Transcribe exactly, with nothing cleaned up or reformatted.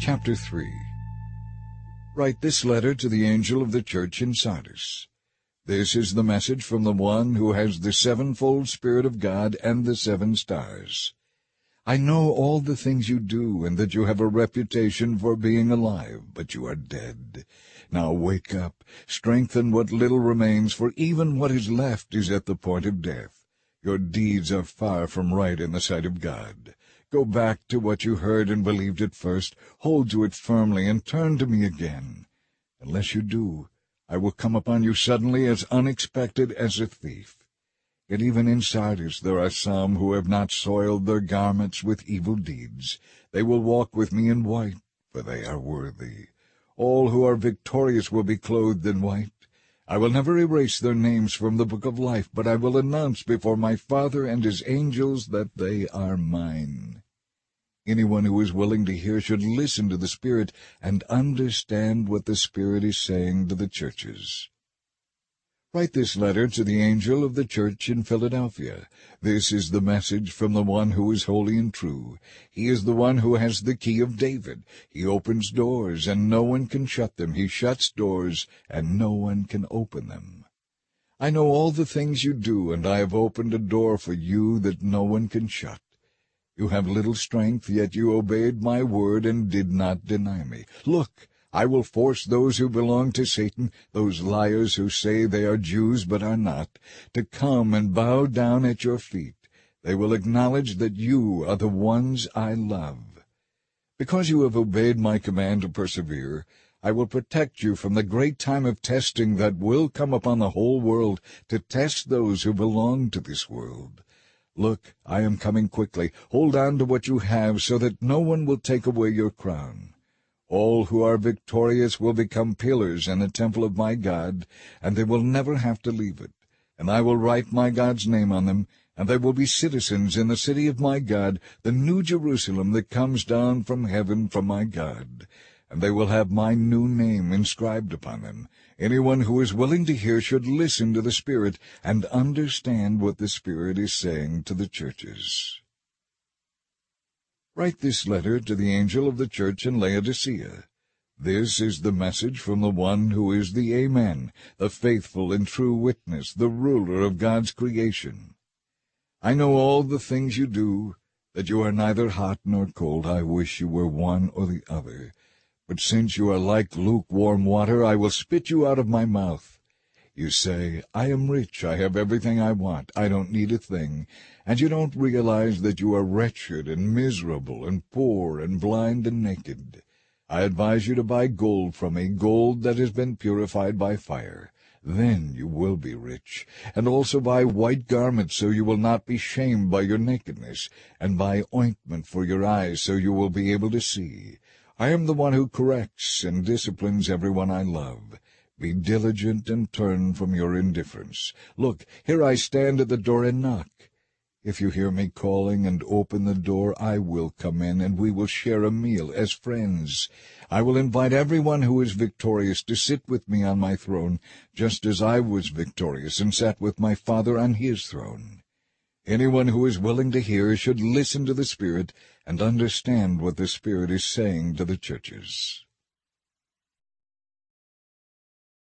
Chapter three. Write this letter to the angel of the church in Sardis. This is the message from the one who has the sevenfold Spirit of God and the seven stars. I know all the things you do, and that you have a reputation for being alive, but you are dead. Now wake up, strengthen what little remains, for even what is left is at the point of death. Your deeds are far from right in the sight of God. Go back to what you heard and believed at first, hold to it firmly, and turn to me again. Unless you do, I will come upon you suddenly, as unexpected as a thief. Yet even in Sardis there are some who have not soiled their garments with evil deeds. They will walk with me in white, for they are worthy. All who are victorious will be clothed in white. I will never erase their names from the book of life, but I will announce before my Father and his angels that they are mine. Anyone who is willing to hear should listen to the Spirit and understand what the Spirit is saying to the churches. Write this letter to the angel of the church in Philadelphia. This is the message from the one who is holy and true. He is the one who has the key of David. He opens doors, and no one can shut them. He shuts doors, and no one can open them. I know all the things you do, and I have opened a door for you that no one can shut. You have little strength, yet you obeyed my word and did not deny me. Look, I will force those who belong to Satan, those liars who say they are Jews but are not, to come and bow down at your feet. They will acknowledge that you are the ones I love. Because you have obeyed my command to persevere, I will protect you from the great time of testing that will come upon the whole world to test those who belong to this world. Look, I am coming quickly. Hold on to what you have, so that no one will take away your crown. All who are victorious will become pillars in the temple of my God, and they will never have to leave it. And I will write my God's name on them, and they will be citizens in the city of my God, the new Jerusalem that comes down from heaven from my God. And they will have my new name inscribed upon them. Anyone who is willing to hear should listen to the Spirit and understand what the Spirit is saying to the churches. Write this letter to the angel of the church in Laodicea. This is the message from the one who is the Amen, the faithful and true witness, the ruler of God's creation. I know all the things you do, that you are neither hot nor cold. I wish you were one or the other. But since you are like lukewarm water, I will spit you out of my mouth. You say, I am rich, I have everything I want, I don't need a thing, and you don't realize that you are wretched and miserable and poor and blind and naked. I advise you to buy gold from me, gold that has been purified by fire. Then you will be rich, and also buy white garments so you will not be shamed by your nakedness, and buy ointment for your eyes so you will be able to see. I am the one who corrects and disciplines everyone I love. Be diligent and turn from your indifference. Look, here I stand at the door and knock. If you hear me calling and open the door, I will come in, and we will share a meal as friends. I will invite everyone who is victorious to sit with me on my throne, just as I was victorious and sat with my Father on his throne. Anyone who is willing to hear should listen to the Spirit and understand what the Spirit is saying to the churches.